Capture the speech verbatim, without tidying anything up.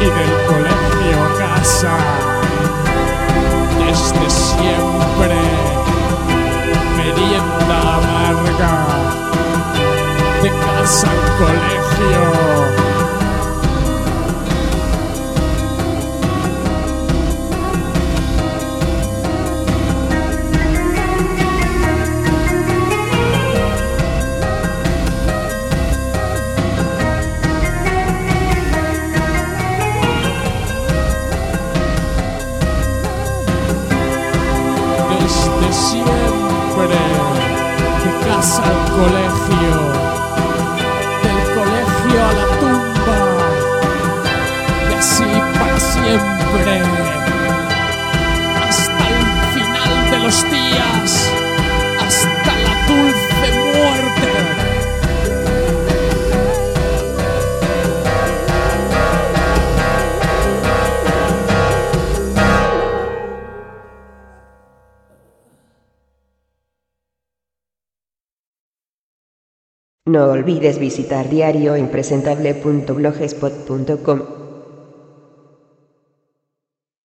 del colegio a casa, desde siempre, merienda amarga, de casa al colegio. Desde siempre, de casa al colegio, del colegio a la tumba, y así para siempre, hasta el final de los días, hasta la dulce muerte. No olvides visitar diario impresentable punto blogspot punto com.